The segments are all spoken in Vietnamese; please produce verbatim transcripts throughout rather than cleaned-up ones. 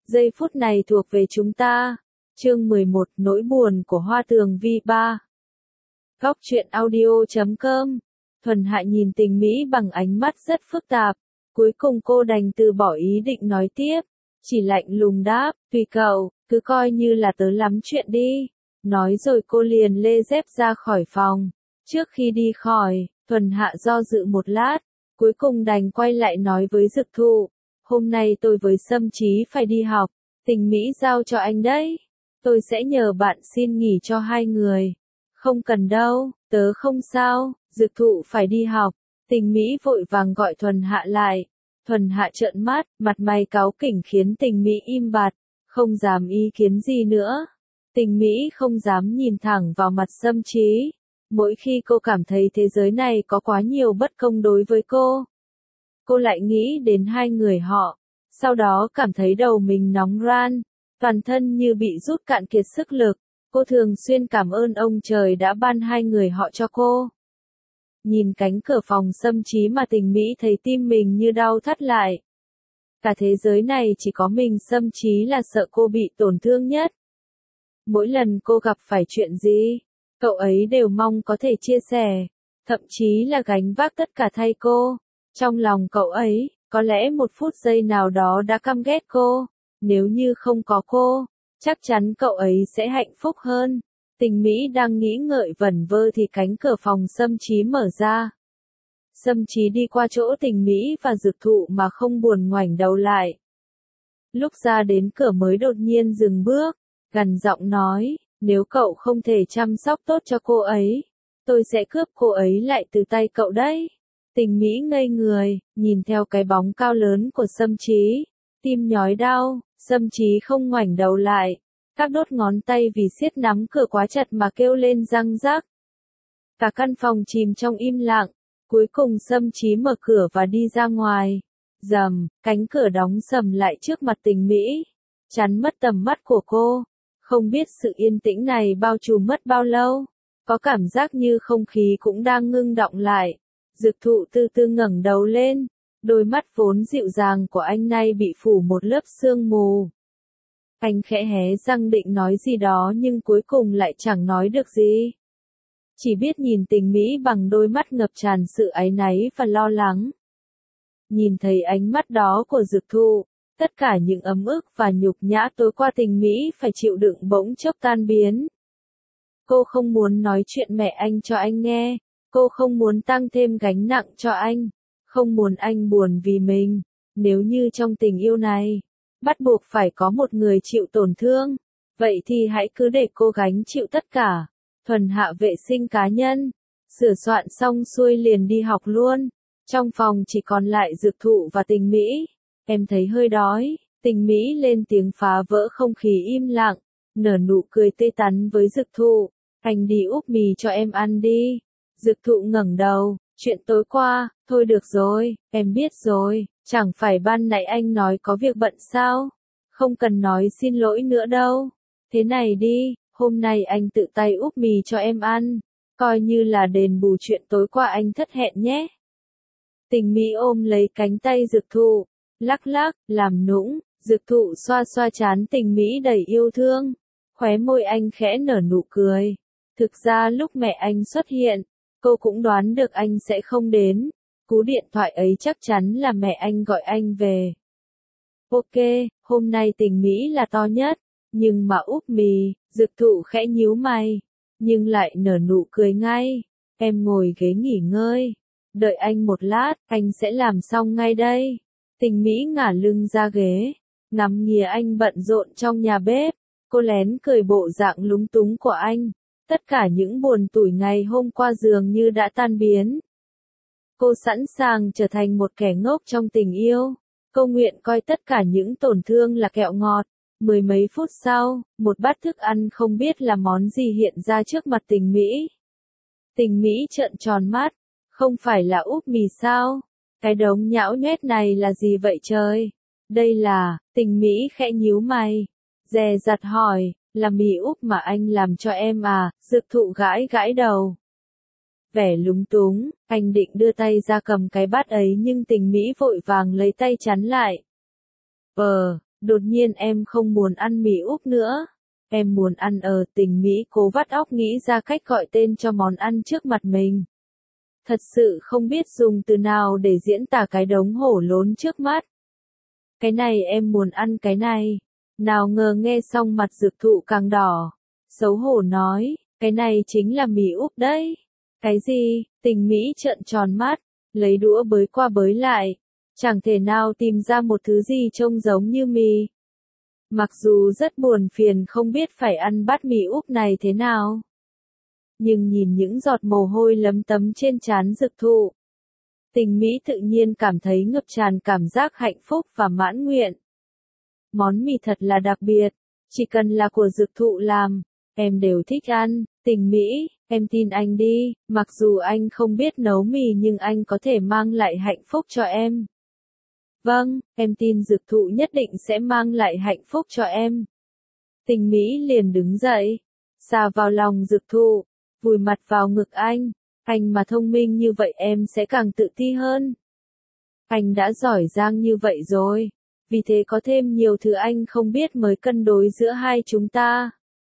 Giây phút này thuộc về chúng ta. Chương mười một, nỗi buồn của Hoa Tường Vi ba. Góc truyện audio chấm com. Thuần Hạ nhìn Tình Mỹ bằng ánh mắt rất phức tạp. Cuối cùng cô đành từ bỏ ý định nói tiếp. Chỉ lạnh lùng đáp, tùy cậu, cứ coi như là tớ lắm chuyện đi. Nói rồi cô liền lê dép ra khỏi phòng. Trước khi đi khỏi, Thuần Hạ do dự một lát. Cuối cùng đành quay lại nói với Dực Thụ. Hôm nay tôi với Sâm Chí phải đi học. Tình Mỹ giao cho anh đấy. Tôi sẽ nhờ bạn xin nghỉ cho hai người. Không cần đâu, tớ không sao. Dực Thụ phải đi học. Tình Mỹ vội vàng gọi Thuần Hạ lại. Thuần Hạ trợn mắt, mặt mày cáu kỉnh khiến Tình Mỹ im bặt, không dám ý kiến gì nữa. Tình Mỹ không dám nhìn thẳng vào mặt Sâm Chí. Mỗi khi cô cảm thấy thế giới này có quá nhiều bất công đối với cô, cô lại nghĩ đến hai người họ. Sau đó cảm thấy đầu mình nóng ran, toàn thân như bị rút cạn kiệt sức lực. Cô thường xuyên cảm ơn ông trời đã ban hai người họ cho cô. Nhìn cánh cửa phòng Sâm Chí mà Tình Mỹ thấy tim mình như đau thắt lại. Cả thế giới này chỉ có mình Sâm Chí là sợ cô bị tổn thương nhất. Mỗi lần cô gặp phải chuyện gì, cậu ấy đều mong có thể chia sẻ, thậm chí là gánh vác tất cả thay cô. Trong lòng cậu ấy, có lẽ một phút giây nào đó đã căm ghét cô. Nếu như không có cô, chắc chắn cậu ấy sẽ hạnh phúc hơn. Tình Mỹ đang nghĩ ngợi vẩn vơ thì cánh cửa phòng Sâm Chí mở ra. Sâm Chí đi qua chỗ Tình Mỹ và Dực Thụ mà không buồn ngoảnh đầu lại. Lúc ra đến cửa mới đột nhiên dừng bước, gằn giọng nói, nếu cậu không thể chăm sóc tốt cho cô ấy, tôi sẽ cướp cô ấy lại từ tay cậu đấy. Tình Mỹ ngây người, nhìn theo cái bóng cao lớn của Sâm Chí, tim nhói đau. Sâm Chí không ngoảnh đầu lại, các đốt ngón tay vì siết nắm cửa quá chặt mà kêu lên răng rắc. Cả căn phòng chìm trong im lặng, cuối cùng Sâm Chí mở cửa và đi ra ngoài. Rầm, cánh cửa đóng sầm lại trước mặt Tình Mỹ, chắn mất tầm mắt của cô. Không biết sự yên tĩnh này bao trùm mất bao lâu, có cảm giác như không khí cũng đang ngưng đọng lại. Dực Thụ từ từ ngẩng đầu lên, đôi mắt vốn dịu dàng của anh nay bị phủ một lớp sương mù. Anh khẽ hé răng định nói gì đó nhưng cuối cùng lại chẳng nói được gì. Chỉ biết nhìn Tình Mỹ bằng đôi mắt ngập tràn sự áy náy và lo lắng. Nhìn thấy ánh mắt đó của Dực Thụ, tất cả những ấm ức và nhục nhã tối qua Tình Mỹ phải chịu đựng bỗng chốc tan biến. Cô không muốn nói chuyện mẹ anh cho anh nghe. Cô không muốn tăng thêm gánh nặng cho anh. Không muốn anh buồn vì mình. Nếu như trong tình yêu này, bắt buộc phải có một người chịu tổn thương, vậy thì hãy cứ để cô gánh chịu tất cả. Thuần Hạ vệ sinh cá nhân, sửa soạn xong xuôi liền đi học luôn. Trong phòng chỉ còn lại Dực Thụ và Tình Mỹ. Em thấy hơi đói. Tình Mỹ lên tiếng phá vỡ không khí im lặng, nở nụ cười tươi tắn với Dực Thụ. Anh đi úp mì cho em ăn đi. Dực Thụ ngẩng đầu, chuyện tối qua, thôi được rồi, em biết rồi, chẳng phải ban nãy anh nói có việc bận sao? Không cần nói xin lỗi nữa đâu. Thế này đi, hôm nay anh tự tay úp mì cho em ăn, coi như là đền bù chuyện tối qua anh thất hẹn nhé. Tình Mỹ ôm lấy cánh tay Dực Thụ, lắc lắc, làm nũng. Dực Thụ xoa xoa trán Tình Mỹ đầy yêu thương, khóe môi anh khẽ nở nụ cười. Thực ra lúc mẹ anh xuất hiện, cô cũng đoán được anh sẽ không đến. Cú điện thoại ấy chắc chắn là mẹ anh gọi anh về. Ok, hôm nay Tình Mỹ là to nhất, nhưng mà úp mì. Dực Thụ khẽ nhíu mày, nhưng lại nở nụ cười ngay. Em ngồi ghế nghỉ ngơi, đợi anh một lát, anh sẽ làm xong ngay đây. Tình Mỹ ngả lưng ra ghế, ngắm nghía anh bận rộn trong nhà bếp. Cô lén cười bộ dạng lúng túng của anh. Tất cả những buồn tủi ngày hôm qua dường như đã tan biến. Cô sẵn sàng trở thành một kẻ ngốc trong tình yêu. Cô nguyện coi tất cả những tổn thương là kẹo ngọt. Mười mấy phút sau, một bát thức ăn không biết là món gì hiện ra trước mặt Tình Mỹ. Tình Mỹ trợn tròn mắt. Không phải là úp mì sao? Cái đống nhão nhoét này là gì vậy trời? Đây là, Tình Mỹ khẽ nhíu mày, dè dặt hỏi. Là mì úp mà anh làm cho em à? Dực Thụ gãi gãi đầu. Vẻ lúng túng, anh định đưa tay ra cầm cái bát ấy nhưng Tình Mỹ vội vàng lấy tay chắn lại. Ờ, Đột nhiên em không muốn ăn mì Úc nữa. Em muốn ăn ở Tình Mỹ cố vắt óc nghĩ ra cách gọi tên cho món ăn trước mặt mình. Thật sự không biết dùng từ nào để diễn tả cái đống hổ lốn trước mắt. Cái này em muốn ăn cái này. Nào ngờ nghe xong mặt Dược Thụ càng đỏ. Xấu hổ nói, cái này chính là mì Úc đấy. Cái gì? Tình Mỹ trợn tròn mắt, lấy đũa bới qua bới lại. Chẳng thể nào tìm ra một thứ gì trông giống như mì. Mặc dù rất buồn phiền không biết phải ăn bát mì Úc này thế nào. Nhưng nhìn những giọt mồ hôi lấm tấm trên trán Dược Thụ. Tình Mỹ tự nhiên cảm thấy ngập tràn cảm giác hạnh phúc và mãn nguyện. Món mì thật là đặc biệt, chỉ cần là của Dược Thụ làm, em đều thích ăn. Tình Mỹ, em tin anh đi, mặc dù anh không biết nấu mì nhưng anh có thể mang lại hạnh phúc cho em. Vâng, em tin Dược Thụ nhất định sẽ mang lại hạnh phúc cho em. Tình Mỹ liền đứng dậy, xà vào lòng Dược Thụ, vùi mặt vào ngực anh. Anh mà thông minh như vậy em sẽ càng tự ti hơn. Anh đã giỏi giang như vậy rồi, vì thế có thêm nhiều thứ anh không biết mới cân đối giữa hai chúng ta.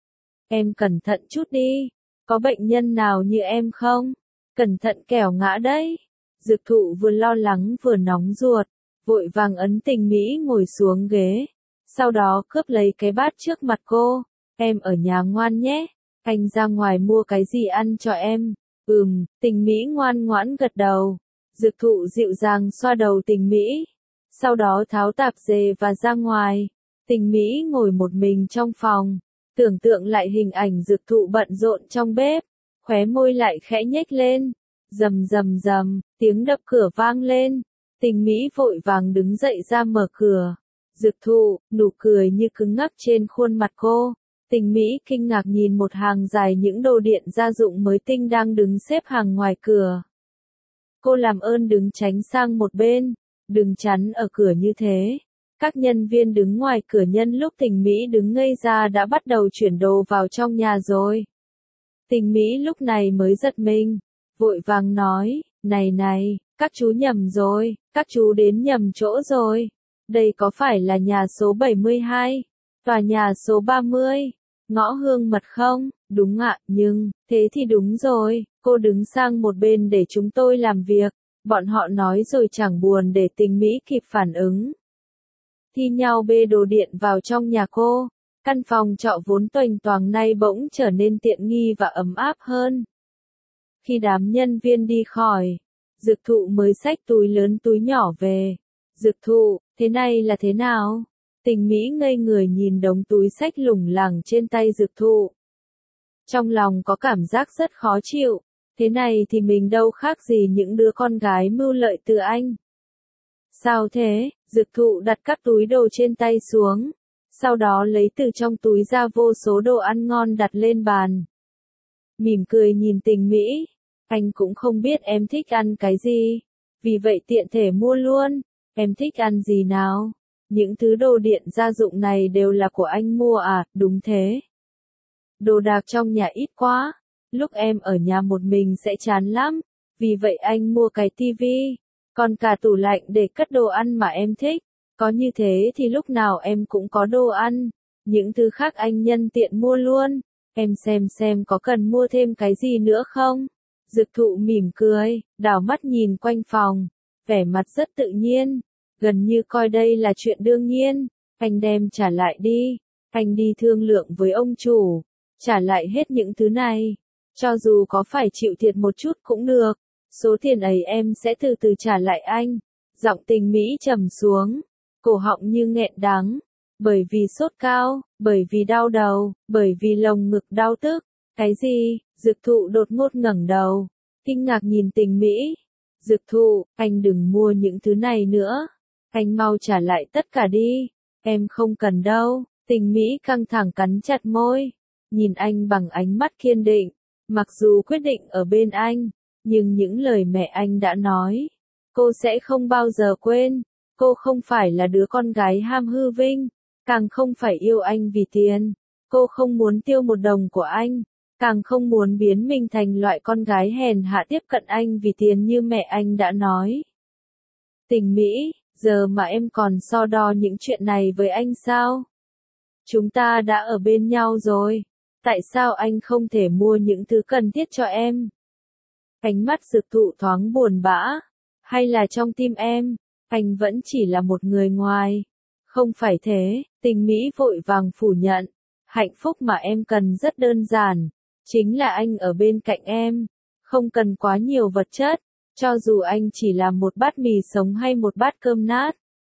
Em cẩn thận chút đi, có bệnh nhân nào như em không? Cẩn thận kẻo ngã đấy. Dược Thụ vừa lo lắng vừa nóng ruột, vội vàng ấn Tình Mỹ ngồi xuống ghế, sau đó cướp lấy cái bát trước mặt cô. Em ở nhà ngoan nhé, anh ra ngoài mua cái gì ăn cho em. Ừm, Tình Mỹ ngoan ngoãn gật đầu. Dược Thụ dịu dàng xoa đầu Tình Mỹ, sau đó tháo tạp dề và ra ngoài. Tình Mỹ ngồi một mình trong phòng, tưởng tượng lại hình ảnh Dược Thụ bận rộn trong bếp, khóe môi lại khẽ nhếch lên. Rầm rầm rầm, tiếng đập cửa vang lên. Tình Mỹ vội vàng đứng dậy ra mở cửa. Dược Thụ, nụ cười như cứng ngắc trên khuôn mặt cô. Tình Mỹ kinh ngạc nhìn một hàng dài những đồ điện gia dụng mới tinh đang đứng xếp hàng ngoài cửa. Cô làm ơn đứng tránh sang một bên, đừng chắn ở cửa như thế. Các nhân viên đứng ngoài cửa nhân lúc Tình Mỹ đứng ngây ra đã bắt đầu chuyển đồ vào trong nhà rồi. Tình Mỹ lúc này mới giật mình, vội vàng nói, này này, các chú nhầm rồi, các chú đến nhầm chỗ rồi. Đây có phải là nhà số bảy mươi hai, tòa nhà số ba mươi, ngõ Hương Mật không? Đúng ạ, nhưng, thế thì đúng rồi, cô đứng sang một bên để chúng tôi làm việc. Bọn họ nói rồi chẳng buồn để Tình Mỹ kịp phản ứng. Thi nhau bê đồ điện vào trong nhà cô. Căn phòng trọ vốn toành toàng nay bỗng trở nên tiện nghi và ấm áp hơn. Khi đám nhân viên đi khỏi, Dược Thụ mới xách túi lớn túi nhỏ về. Dược Thụ, thế này là thế nào? Tình Mỹ ngây người nhìn đống túi xách lủng lẳng trên tay Dược Thụ. Trong lòng có cảm giác rất khó chịu. Thế này thì mình đâu khác gì những đứa con gái mưu lợi từ anh. Sao thế? Dược Thụ đặt các túi đồ trên tay xuống. Sau đó lấy từ trong túi ra vô số đồ ăn ngon đặt lên bàn. Mỉm cười nhìn Tình Mỹ. Anh cũng không biết em thích ăn cái gì. Vì vậy tiện thể mua luôn. Em thích ăn gì nào? Những thứ đồ điện gia dụng này đều là của anh mua à? Đúng thế. Đồ đạc trong nhà ít quá. Lúc em ở nhà một mình sẽ chán lắm. Vì vậy anh mua cái tivi. Còn cả tủ lạnh để cất đồ ăn mà em thích. Có như thế thì lúc nào em cũng có đồ ăn. Những thứ khác anh nhân tiện mua luôn. Em xem xem có cần mua thêm cái gì nữa không? Dược Thụ mỉm cười, đảo mắt nhìn quanh phòng. Vẻ mặt rất tự nhiên. Gần như coi đây là chuyện đương nhiên. Anh đem trả lại đi. Anh đi thương lượng với ông chủ. Trả lại hết những thứ này. Cho dù có phải chịu thiệt một chút cũng được. Số tiền ấy em sẽ từ từ trả lại anh. Giọng Tình Mỹ trầm xuống. Cổ họng như nghẹn đắng. Bởi vì sốt cao, bởi vì đau đầu, bởi vì lồng ngực đau tức. Cái gì? Dược Thụ đột ngột ngẩng đầu. Kinh ngạc nhìn Tình Mỹ. Dược Thụ, anh đừng mua những thứ này nữa. Anh mau trả lại tất cả đi. Em không cần đâu. Tình Mỹ căng thẳng cắn chặt môi. Nhìn anh bằng ánh mắt kiên định. Mặc dù quyết định ở bên anh. Nhưng những lời mẹ anh đã nói. Cô sẽ không bao giờ quên. Cô không phải là đứa con gái ham hư vinh. Càng không phải yêu anh vì tiền. Cô không muốn tiêu một đồng của anh. Càng không muốn biến mình thành loại con gái hèn hạ tiếp cận anh vì tiền như mẹ anh đã nói. Tình Mỹ, giờ mà em còn so đo những chuyện này với anh sao? Chúng ta đã ở bên nhau rồi, tại sao anh không thể mua những thứ cần thiết cho em? Ánh mắt Dực Thụ thoáng buồn bã, hay là trong tim em, anh vẫn chỉ là một người ngoài? Không phải thế, Tình Mỹ vội vàng phủ nhận, hạnh phúc mà em cần rất đơn giản, chính là anh ở bên cạnh em, không cần quá nhiều vật chất, cho dù anh chỉ làm một bát mì sống hay một bát cơm nát.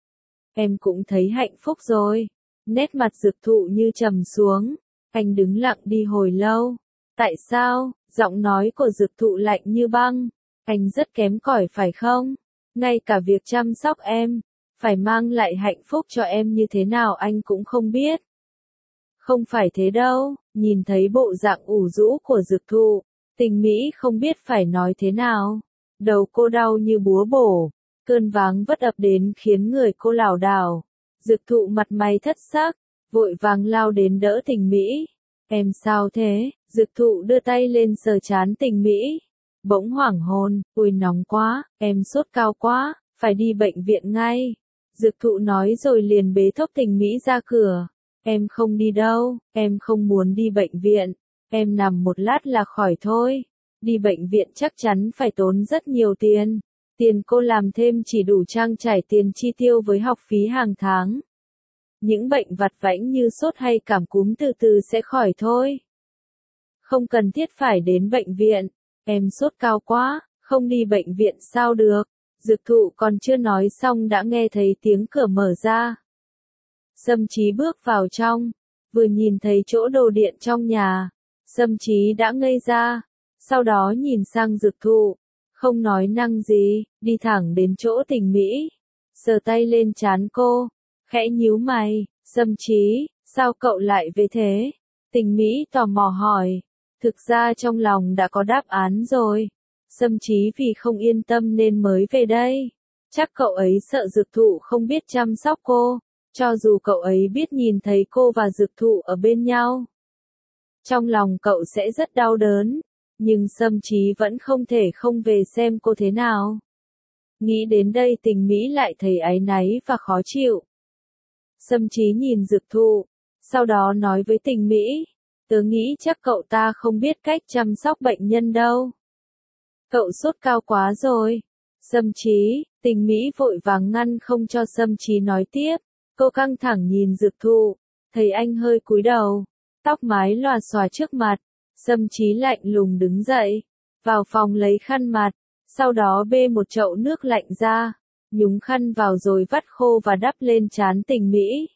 Em cũng thấy hạnh phúc rồi. Nét mặt Dực Thụ như trầm xuống, anh đứng lặng đi hồi lâu. Tại sao? Giọng nói của Dực Thụ lạnh như băng. Anh rất kém cỏi phải không? Ngay cả việc chăm sóc em, phải mang lại hạnh phúc cho em như thế nào anh cũng không biết. Không phải thế đâu, nhìn thấy bộ dạng ủ rũ của Dực Thụ, Tình Mỹ không biết phải nói thế nào. Đầu cô đau như búa bổ, cơn váng vất ập đến khiến người cô lảo đảo. Dực Thụ mặt mày thất sắc, vội vàng lao đến đỡ Tình Mỹ. Em sao thế? Dực Thụ đưa tay lên sờ trán Tình Mỹ. Bỗng hoảng hồn, ôi nóng quá, em sốt cao quá, phải đi bệnh viện ngay. Dực Thụ nói rồi liền bế thốc Tình Mỹ ra cửa. Em không đi đâu, em không muốn đi bệnh viện, em nằm một lát là khỏi thôi. Đi bệnh viện chắc chắn phải tốn rất nhiều tiền. Tiền cô làm thêm chỉ đủ trang trải tiền chi tiêu với học phí hàng tháng. Những bệnh vặt vãnh như sốt hay cảm cúm từ từ sẽ khỏi thôi. Không cần thiết phải đến bệnh viện. Em sốt cao quá, không đi bệnh viện sao được. Dực Thụ còn chưa nói xong đã nghe thấy tiếng cửa mở ra. Sâm Chí bước vào trong, vừa nhìn thấy chỗ đồ điện trong nhà, Sâm Chí đã ngây ra, sau đó nhìn sang Dực Thụ, không nói năng gì, đi thẳng đến chỗ Tình Mỹ, sờ tay lên trán cô, khẽ nhíu mày. Sâm Chí, sao cậu lại về thế? Tình Mỹ tò mò hỏi. Thực ra trong lòng đã có đáp án rồi. Sâm Chí vì không yên tâm nên mới về đây. Chắc cậu ấy sợ Dực Thụ không biết chăm sóc cô, cho dù cậu ấy biết nhìn thấy cô và Dực Thụ ở bên nhau, trong lòng cậu sẽ rất đau đớn, nhưng Sâm Chí vẫn không thể không về xem cô thế nào. Nghĩ đến đây Tình Mỹ lại thấy áy náy và khó chịu. Sâm Chí nhìn Dực Thụ, sau đó nói với Tình Mỹ, tớ nghĩ chắc cậu ta không biết cách chăm sóc bệnh nhân đâu. Cậu sốt cao quá rồi. Sâm Chí, Tình Mỹ vội vàng ngăn không cho Sâm Chí nói tiếp. Cô căng thẳng nhìn Dực Thụ, thấy anh hơi cúi đầu, tóc mái lòa xòa trước mặt. Sâm Chí lạnh lùng đứng dậy, vào phòng lấy khăn mặt, sau đó bê một chậu nước lạnh ra, nhúng khăn vào rồi vắt khô và đắp lên trán Tình Mỹ.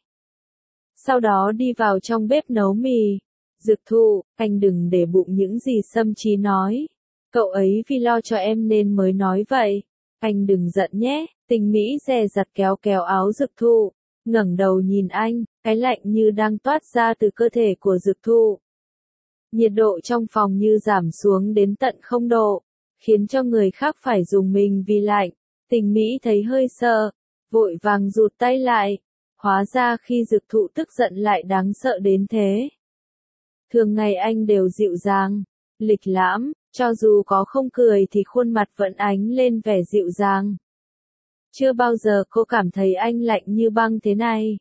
Sau đó đi vào trong bếp nấu mì. Dực Thụ, anh đừng để bụng những gì Sâm Chí nói. Cậu ấy vì lo cho em nên mới nói vậy. Anh đừng giận nhé. Tình Mỹ dè dặt kéo kéo áo Dực Thụ, ngẩng đầu nhìn anh, cái lạnh như đang toát ra từ cơ thể của Dực Thụ. Nhiệt độ trong phòng như giảm xuống đến tận không độ, khiến cho người khác phải dùng mình vì lạnh. Tình Mỹ thấy hơi sợ, vội vàng rụt tay lại. Hóa ra khi Dực Thụ tức giận lại đáng sợ đến thế. Thường ngày anh đều dịu dàng, lịch lãm, cho dù có không cười thì khuôn mặt vẫn ánh lên vẻ dịu dàng. Chưa bao giờ cô cảm thấy anh lạnh như băng thế này.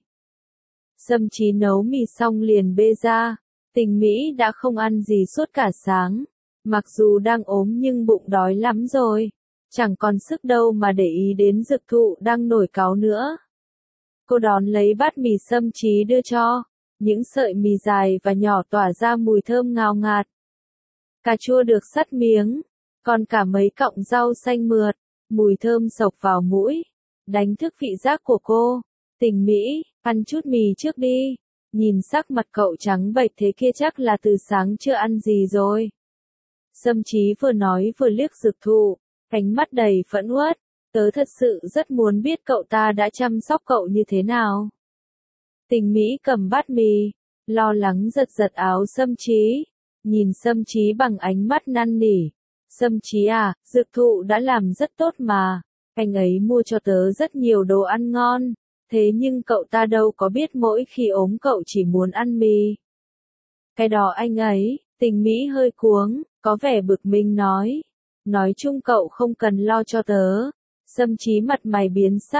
Sâm Chí nấu mì xong liền bê ra. Tình Mỹ đã không ăn gì suốt cả sáng. Mặc dù đang ốm nhưng bụng đói lắm rồi. Chẳng còn sức đâu mà để ý đến Dực Thụ đang nổi cáu nữa. Cô đón lấy bát mì Sâm Chí đưa cho. Những sợi mì dài và nhỏ tỏa ra mùi thơm ngào ngạt. Cà chua được sắt miếng, còn cả mấy cọng rau xanh mượt, mùi thơm xộc vào mũi, đánh thức vị giác của cô. Tình Mỹ, ăn chút mì trước đi. Nhìn sắc mặt cậu trắng bệch thế kia chắc là từ sáng chưa ăn gì rồi. Sâm Chí vừa nói vừa liếc Dực Thụ, ánh mắt đầy phẫn uất. Tớ thật sự rất muốn biết cậu ta đã chăm sóc cậu như thế nào. Tình Mỹ cầm bát mì, lo lắng giật giật áo Sâm Chí, nhìn Sâm Chí bằng ánh mắt năn nỉ. Sâm Chí à, Dực Thụ đã làm rất tốt mà, anh ấy mua cho tớ rất nhiều đồ ăn ngon, thế nhưng cậu ta đâu có biết mỗi khi ốm cậu chỉ muốn ăn mì. Cái đó anh ấy, Tình Mỹ hơi cuống, có vẻ bực mình nói. Nói chung cậu không cần lo cho tớ. Sâm Chí mặt mày biến sắc,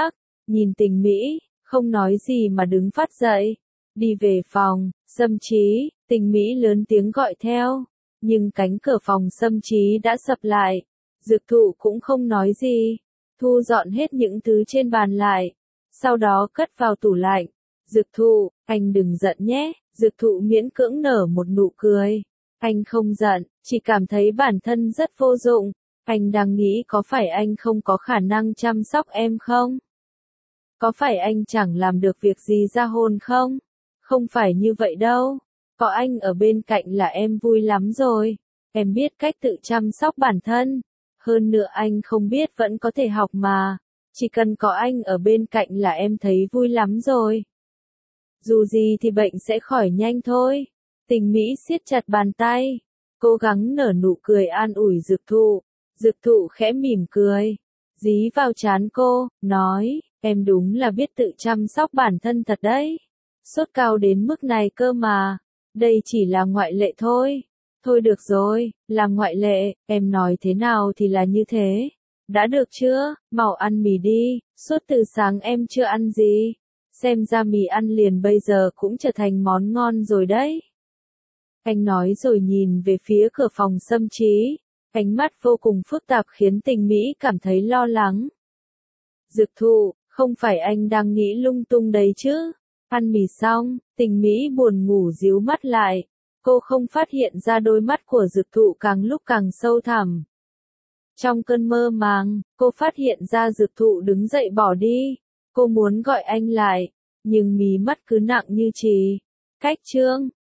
nhìn Tình Mỹ, không nói gì mà đứng phát dậy, đi về phòng. Sâm Trí, Tình Mỹ lớn tiếng gọi theo, nhưng cánh cửa phòng Sâm Trí đã sập lại. Dược Thụ cũng không nói gì, thu dọn hết những thứ trên bàn lại, sau đó cất vào tủ lạnh. Dược Thụ, anh đừng giận nhé. Dược Thụ miễn cưỡng nở một nụ cười. Anh không giận, chỉ cảm thấy bản thân rất vô dụng. Anh đang nghĩ có phải anh không có khả năng chăm sóc em không? Có phải anh chẳng làm được việc gì ra hồn không? Không phải như vậy đâu. Có anh ở bên cạnh là em vui lắm rồi. Em biết cách tự chăm sóc bản thân. Hơn nữa anh không biết vẫn có thể học mà. Chỉ cần có anh ở bên cạnh là em thấy vui lắm rồi. Dù gì thì bệnh sẽ khỏi nhanh thôi. Tình Mỹ siết chặt bàn tay, cố gắng nở nụ cười an ủi Dược Thụ. Dược Thụ khẽ mỉm cười, dí vào trán cô, nói, em đúng là biết tự chăm sóc bản thân thật đấy. Sốt cao đến mức này cơ mà, đây chỉ là ngoại lệ thôi. Thôi được rồi, làm ngoại lệ, em nói thế nào thì là như thế. Đã được chưa, mau ăn mì đi, suốt từ sáng em chưa ăn gì. Xem ra mì ăn liền bây giờ cũng trở thành món ngon rồi đấy. Anh nói rồi nhìn về phía cửa phòng Sâm Trí, ánh mắt vô cùng phức tạp khiến Tình Mỹ cảm thấy lo lắng. Dược Thụ, không phải anh đang nghĩ lung tung đấy chứ? Ăn mì xong, Tình Mỹ buồn ngủ díu mắt lại. Cô không phát hiện ra đôi mắt của Dược Thụ càng lúc càng sâu thẳm. Trong cơn mơ màng, cô phát hiện ra Dược Thụ đứng dậy bỏ đi. Cô muốn gọi anh lại, nhưng mí mắt cứ nặng như chì. Cách chương